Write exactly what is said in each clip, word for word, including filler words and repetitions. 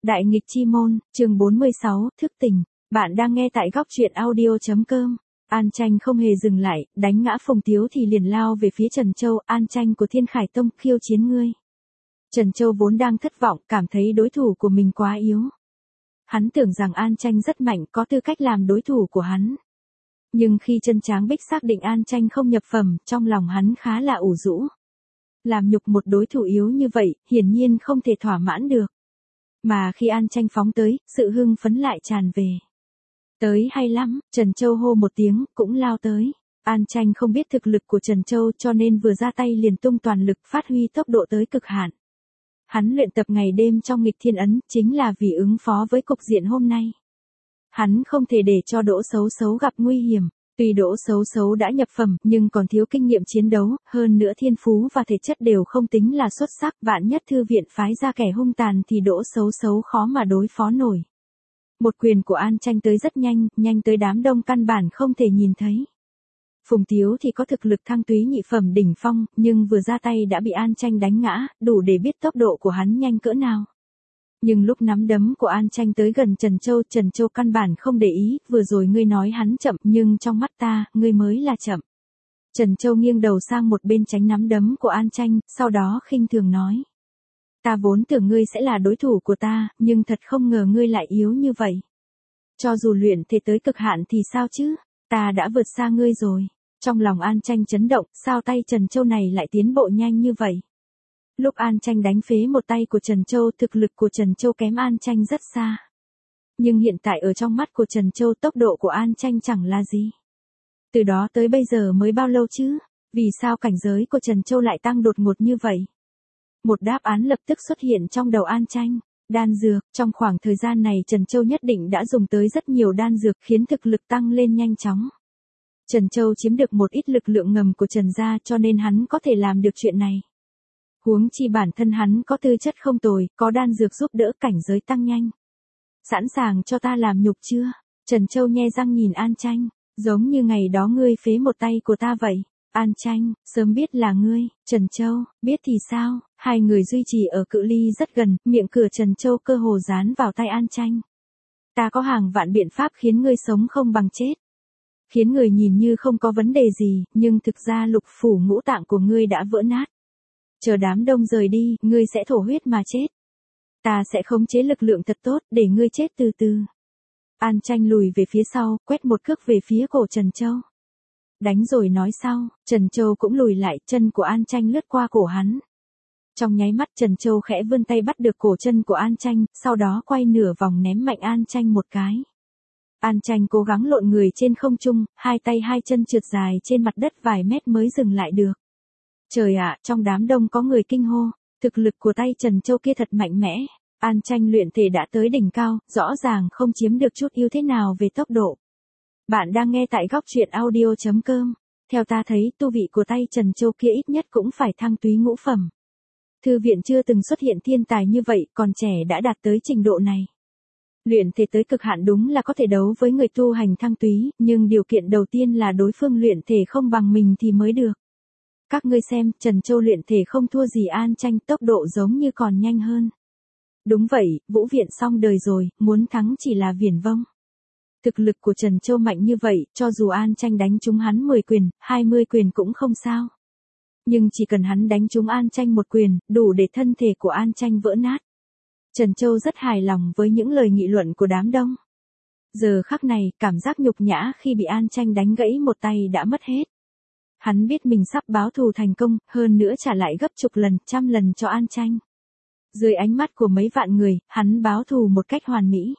Đại nghịch chi môn, chương bốn mươi sáu, thức tỉnh. Bạn đang nghe tại góc truyện audio.com. An Tranh không hề dừng lại, đánh ngã Phùng Tiếu thì liền lao về phía Trần Châu. An Tranh của Thiên Khải Tông khiêu chiến ngươi. Trần Châu vốn đang thất vọng, cảm thấy đối thủ của mình quá yếu. Hắn tưởng rằng An Tranh rất mạnh, có tư cách làm đối thủ của hắn. Nhưng khi Chân Tráng Bích xác định An Tranh không nhập phẩm, trong lòng hắn khá là ủ rũ. Làm nhục một đối thủ yếu như vậy, hiển nhiên không thể thỏa mãn được. Mà khi An Tranh phóng tới, sự hưng phấn lại tràn về. Tới hay lắm, Trần Châu hô một tiếng, cũng lao tới. An Tranh không biết thực lực của Trần Châu cho nên vừa ra tay liền tung toàn lực phát huy tốc độ tới cực hạn. Hắn luyện tập ngày đêm trong nghịch thiên ấn, chính là vì ứng phó với cục diện hôm nay. Hắn không thể để cho Đỗ Xấu Xấu gặp nguy hiểm. Tuy Đỗ Xấu Xấu đã nhập phẩm, nhưng còn thiếu kinh nghiệm chiến đấu, hơn nữa thiên phú và thể chất đều không tính là xuất sắc. Vạn nhất thư viện phái ra kẻ hung tàn thì Đỗ Xấu Xấu khó mà đối phó nổi. Một quyền của An Tranh tới rất nhanh, nhanh tới đám đông căn bản không thể nhìn thấy. Phùng Tiếu thì có thực lực thăng túy nhị phẩm đỉnh phong, nhưng vừa ra tay đã bị An Tranh đánh ngã, đủ để biết tốc độ của hắn nhanh cỡ nào. Nhưng lúc nắm đấm của An Tranh tới gần Trần Châu, Trần Châu căn bản không để ý, vừa rồi ngươi nói hắn chậm, nhưng trong mắt ta, ngươi mới là chậm. Trần Châu nghiêng đầu sang một bên tránh nắm đấm của An Tranh, sau đó khinh thường nói. Ta vốn tưởng ngươi sẽ là đối thủ của ta, nhưng thật không ngờ ngươi lại yếu như vậy. Cho dù luyện thể tới cực hạn thì sao chứ, ta đã vượt xa ngươi rồi. Trong lòng An Tranh chấn động, sao tay Trần Châu này lại tiến bộ nhanh như vậy. Lúc An Tranh đánh phế một tay của Trần Châu, thực lực của Trần Châu kém An Tranh rất xa. Nhưng hiện tại ở trong mắt của Trần Châu tốc độ của An Tranh chẳng là gì. Từ đó tới bây giờ mới bao lâu chứ, vì sao cảnh giới của Trần Châu lại tăng đột ngột như vậy? Một đáp án lập tức xuất hiện trong đầu An Tranh, đan dược. Trong khoảng thời gian này Trần Châu nhất định đã dùng tới rất nhiều đan dược khiến thực lực tăng lên nhanh chóng. Trần Châu chiếm được một ít lực lượng ngầm của Trần gia cho nên hắn có thể làm được chuyện này. Huống chi bản thân hắn có tư chất không tồi, có đan dược giúp đỡ cảnh giới tăng nhanh. Sẵn sàng cho ta làm nhục chưa? Trần Châu nhe răng nhìn An Tranh, giống như ngày đó ngươi phế một tay của ta vậy. An Tranh, sớm biết là ngươi. Trần Châu, biết thì sao? Hai người duy trì ở cự ly rất gần, miệng cửa Trần Châu cơ hồ dán vào tay An Tranh. Ta có hàng vạn biện pháp khiến ngươi sống không bằng chết. Khiến người nhìn như không có vấn đề gì, nhưng thực ra lục phủ ngũ tạng của ngươi đã vỡ nát. Chờ đám đông rời đi, ngươi sẽ thổ huyết mà chết. Ta sẽ khống chế lực lượng thật tốt, để ngươi chết từ từ. An Tranh lùi về phía sau, quét một cước về phía cổ Trần Châu. Đánh rồi nói sau, Trần Châu cũng lùi lại, chân của An Tranh lướt qua cổ hắn. Trong nháy mắt Trần Châu khẽ vươn tay bắt được cổ chân của An Tranh, sau đó quay nửa vòng ném mạnh An Tranh một cái. An Tranh cố gắng lộn người trên không trung, hai tay hai chân trượt dài trên mặt đất vài mét mới dừng lại được. Trời ạ, trong đám đông có người kinh hô, thực lực của tay Trần Châu kia thật mạnh mẽ. An Tranh luyện thể đã tới đỉnh cao, rõ ràng không chiếm được chút ưu thế nào về tốc độ. Bạn đang nghe tại góc truyện audio.com. Theo ta thấy, tu vị của tay Trần Châu kia ít nhất cũng phải thăng túy ngũ phẩm. Thư viện chưa từng xuất hiện thiên tài như vậy, còn trẻ đã đạt tới trình độ này. Luyện thể tới cực hạn đúng là có thể đấu với người tu hành thăng túy, nhưng điều kiện đầu tiên là đối phương luyện thể không bằng mình thì mới được. Các ngươi xem, Trần Châu luyện thể không thua gì An Tranh, tốc độ giống như còn nhanh hơn. Đúng vậy, Vũ Viện xong đời rồi, muốn thắng chỉ là viển vông. Thực lực của Trần Châu mạnh như vậy, cho dù An Tranh đánh trúng hắn mười quyền, hai mươi quyền cũng không sao. Nhưng chỉ cần hắn đánh trúng An Tranh một quyền, đủ để thân thể của An Tranh vỡ nát. Trần Châu rất hài lòng với những lời nghị luận của đám đông. Giờ khắc này, cảm giác nhục nhã khi bị An Tranh đánh gãy một tay đã mất hết. Hắn biết mình sắp báo thù thành công, hơn nữa trả lại gấp chục lần, trăm lần cho An Tranh. Dưới ánh mắt của mấy vạn người, hắn báo thù một cách hoàn mỹ.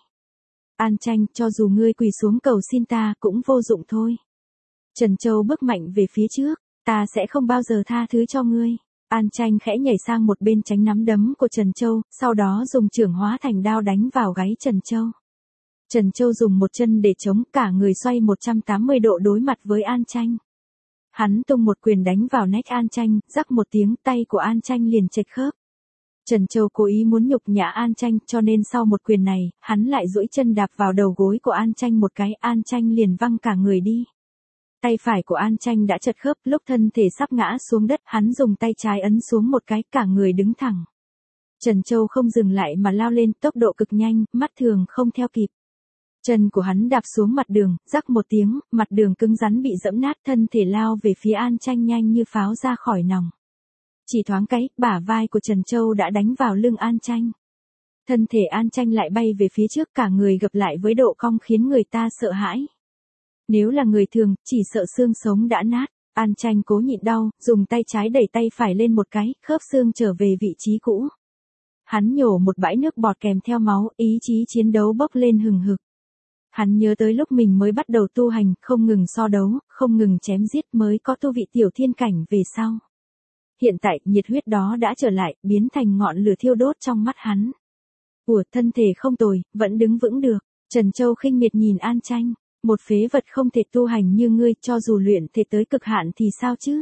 An Tranh, cho dù ngươi quỳ xuống cầu xin ta cũng vô dụng thôi. Trần Châu bước mạnh về phía trước, ta sẽ không bao giờ tha thứ cho ngươi. An Tranh khẽ nhảy sang một bên tránh nắm đấm của Trần Châu, sau đó dùng chưởng hóa thành đao đánh vào gáy Trần Châu. Trần Châu dùng một chân để chống, cả người xoay một trăm tám mươi độ đối mặt với An Tranh. Hắn tung một quyền đánh vào nách An Tranh, rắc một tiếng, tay của An Tranh liền chệch khớp. Trần Châu cố ý muốn nhục nhã An Tranh, cho nên sau một quyền này, hắn lại duỗi chân đạp vào đầu gối của An Tranh một cái, An Tranh liền văng cả người đi. Tay phải của An Tranh đã chật khớp, lúc thân thể sắp ngã xuống đất, hắn dùng tay trái ấn xuống một cái, cả người đứng thẳng. Trần Châu không dừng lại mà lao lên, tốc độ cực nhanh, mắt thường không theo kịp. Chân của hắn đạp xuống mặt đường, rắc một tiếng, mặt đường cứng rắn bị dẫm nát, thân thể lao về phía An Tranh nhanh như pháo ra khỏi nòng. Chỉ thoáng cái, bả vai của Trần Châu đã đánh vào lưng An Tranh. Thân thể An Tranh lại bay về phía trước, cả người gập lại với độ cong khiến người ta sợ hãi. Nếu là người thường, chỉ sợ xương sống đã nát. An Tranh cố nhịn đau, dùng tay trái đẩy tay phải lên một cái, khớp xương trở về vị trí cũ. Hắn nhổ một bãi nước bọt kèm theo máu, ý chí chiến đấu bốc lên hừng hực. Hắn nhớ tới lúc mình mới bắt đầu tu hành, không ngừng so đấu, không ngừng chém giết mới có tu vị tiểu thiên cảnh về sau. Hiện tại, nhiệt huyết đó đã trở lại, biến thành ngọn lửa thiêu đốt trong mắt hắn. Ủa, thân thể không tồi, vẫn đứng vững được. Trần Châu khinh miệt nhìn An Tranh, một phế vật không thể tu hành như ngươi, cho dù luyện thể tới cực hạn thì sao chứ?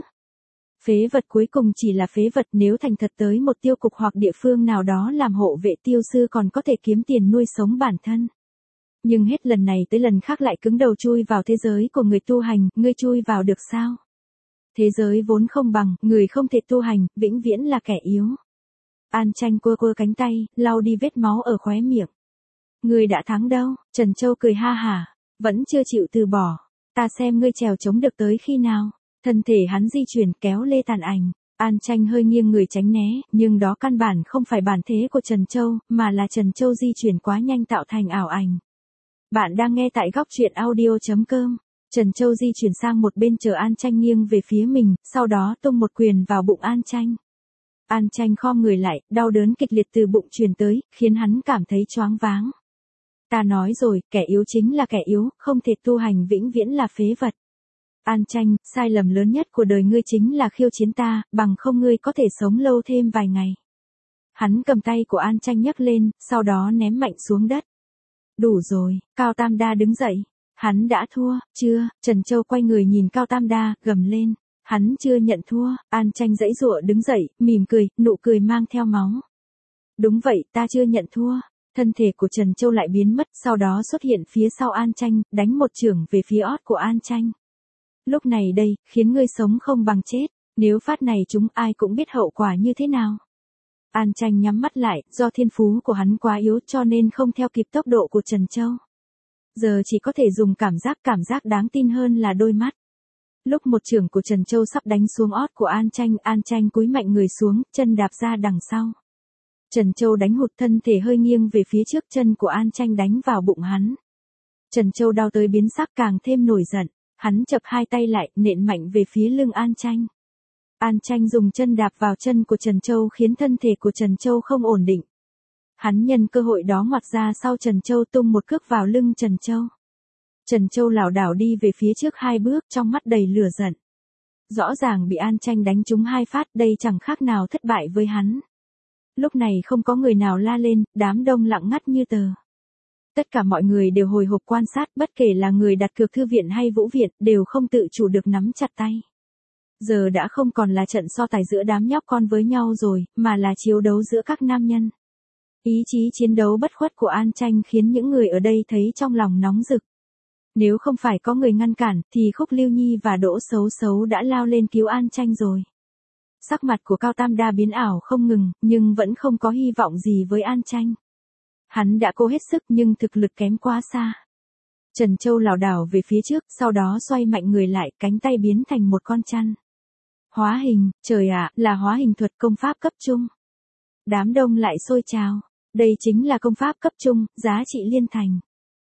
Phế vật cuối cùng chỉ là phế vật, nếu thành thật tới một tiêu cục hoặc địa phương nào đó làm hộ vệ tiêu sư còn có thể kiếm tiền nuôi sống bản thân. Nhưng hết lần này tới lần khác lại cứng đầu chui vào thế giới của người tu hành, ngươi chui vào được sao? Thế giới vốn không bằng, người không thể tu hành, vĩnh viễn là kẻ yếu. An Tranh cua cua cánh tay, lau đi vết máu ở khóe miệng. Ngươi đã thắng đâu? Trần Châu cười ha hả, vẫn chưa chịu từ bỏ. Ta xem ngươi trèo chống được tới khi nào. Thân thể hắn di chuyển kéo lê tàn ảnh. An Tranh hơi nghiêng người tránh né, nhưng đó căn bản không phải bản thế của Trần Châu, mà là Trần Châu di chuyển quá nhanh tạo thành ảo ảnh. Bạn đang nghe tại góc truyện audio chấm com. Trần Châu di chuyển sang một bên chờ An Tranh nghiêng về phía mình, sau đó tung một quyền vào bụng An Tranh. An Tranh khom người lại, đau đớn kịch liệt từ bụng truyền tới, khiến hắn cảm thấy choáng váng. Ta nói rồi, kẻ yếu chính là kẻ yếu, không thể tu hành vĩnh viễn là phế vật. An Tranh, sai lầm lớn nhất của đời ngươi chính là khiêu chiến ta, bằng không ngươi có thể sống lâu thêm vài ngày. Hắn cầm tay của An Tranh nhấc lên, sau đó ném mạnh xuống đất. Đủ rồi, Cao Tam Đa đứng dậy. Hắn đã thua, chưa? Trần Châu quay người nhìn Cao Tam Đa, gầm lên. Hắn chưa nhận thua. An Tranh giãy giụa đứng dậy, mỉm cười, nụ cười mang theo máu. Đúng vậy, ta chưa nhận thua. Thân thể của Trần Châu lại biến mất, sau đó xuất hiện phía sau An Tranh, đánh một chưởng về phía ót của An Tranh. Lúc này đây, khiến ngươi sống không bằng chết. Nếu phát này chúng ai cũng biết hậu quả như thế nào. An Tranh nhắm mắt lại, do thiên phú của hắn quá yếu cho nên không theo kịp tốc độ của Trần Châu. Giờ chỉ có thể dùng cảm giác cảm giác đáng tin hơn là đôi mắt. Lúc một chưởng của Trần Châu sắp đánh xuống ót của An Tranh, An Tranh cúi mạnh người xuống, chân đạp ra đằng sau. Trần Châu đánh hụt, thân thể hơi nghiêng về phía trước, chân của An Tranh đánh vào bụng hắn. Trần Châu đau tới biến sắc, càng thêm nổi giận. Hắn chập hai tay lại, nện mạnh về phía lưng An Tranh. An Tranh dùng chân đạp vào chân của Trần Châu khiến thân thể của Trần Châu không ổn định. Hắn nhân cơ hội đó ngoặt ra sau Trần Châu, tung một cước vào lưng Trần Châu. Trần Châu lảo đảo đi về phía trước hai bước, trong mắt đầy lửa giận. Rõ ràng bị An Tranh đánh trúng hai phát, đây chẳng khác nào thất bại với hắn. Lúc này không có người nào la lên, đám đông lặng ngắt như tờ. Tất cả mọi người đều hồi hộp quan sát, bất kể là người đặt cược thư viện hay vũ viện, đều không tự chủ được nắm chặt tay. Giờ đã không còn là trận so tài giữa đám nhóc con với nhau rồi, mà là chiến đấu giữa các nam nhân. Ý chí chiến đấu bất khuất của An Tranh khiến những người ở đây thấy trong lòng nóng rực. Nếu không phải có người ngăn cản, thì Khúc Lưu Nhi và Đỗ Xấu Xấu đã lao lên cứu An Tranh rồi. Sắc mặt của Cao Tam Đa biến ảo không ngừng, nhưng vẫn không có hy vọng gì với An Tranh. Hắn đã cố hết sức nhưng thực lực kém quá xa. Trần Châu lảo đảo về phía trước, sau đó xoay mạnh người lại, cánh tay biến thành một con chăn. Hóa hình, trời ạ, là hóa hình thuật công pháp cấp trung. Đám đông lại sôi trào. Đây chính là công pháp cấp trung, giá trị liên thành.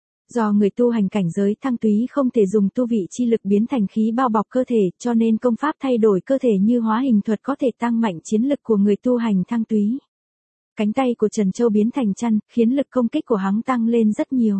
Do người tu hành cảnh giới thăng túy không thể dùng tu vị chi lực biến thành khí bao bọc cơ thể, cho nên công pháp thay đổi cơ thể như hóa hình thuật có thể tăng mạnh chiến lực của người tu hành thăng túy. Cánh tay của Trần Châu biến thành chăn, khiến lực công kích của hắn tăng lên rất nhiều.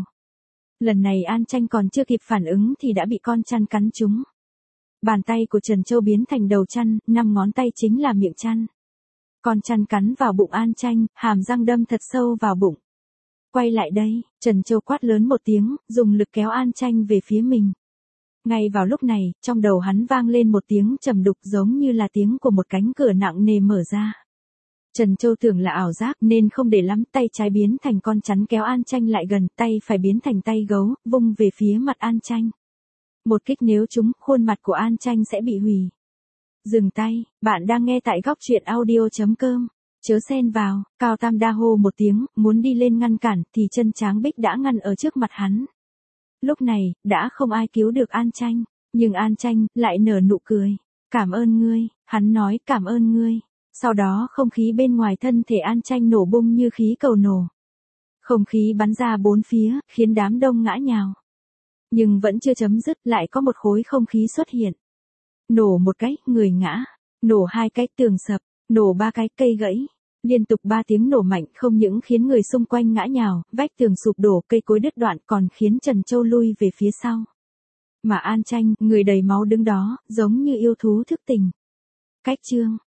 Lần này An Tranh còn chưa kịp phản ứng thì đã bị con chăn cắn trúng. Bàn tay của Trần Châu biến thành đầu chăn, năm ngón tay chính là miệng chăn. Con chăn cắn vào bụng An Tranh, hàm răng đâm thật sâu vào bụng. Quay lại đây, Trần Châu quát lớn một tiếng, dùng lực kéo An Tranh về phía mình. Ngay vào lúc này, trong đầu hắn vang lên một tiếng trầm đục giống như là tiếng của một cánh cửa nặng nề mở ra. Trần Châu tưởng là ảo giác nên không để lắm, tay trái biến thành con chắn kéo An Tranh lại gần, tay phải biến thành tay gấu, vung về phía mặt An Tranh. Một kích nếu trúng, khuôn mặt của An Tranh sẽ bị hủy. Dừng tay, bạn đang nghe tại góc truyện audio chấm com. Chớ xen vào, Cao Tam đa hô một tiếng, muốn đi lên ngăn cản, thì chân Tráng Bích đã ngăn ở trước mặt hắn. Lúc này, đã không ai cứu được An Tranh, nhưng An Tranh lại nở nụ cười. Cảm ơn ngươi, hắn nói cảm ơn ngươi. Sau đó không khí bên ngoài thân thể An Tranh nổ bung như khí cầu nổ. Không khí bắn ra bốn phía, khiến đám đông ngã nhào. Nhưng vẫn chưa chấm dứt, lại có một khối không khí xuất hiện. Nổ một cái, người ngã. Nổ hai cái, tường sập. Nổ ba cái, cây gãy. Liên tục ba tiếng nổ mạnh không những khiến người xung quanh ngã nhào, vách tường sụp đổ, cây cối đứt đoạn, còn khiến Trần Châu lui về phía sau. Mà An Tranh, người đầy máu đứng đó, giống như yêu thú thức tỉnh. Cách chương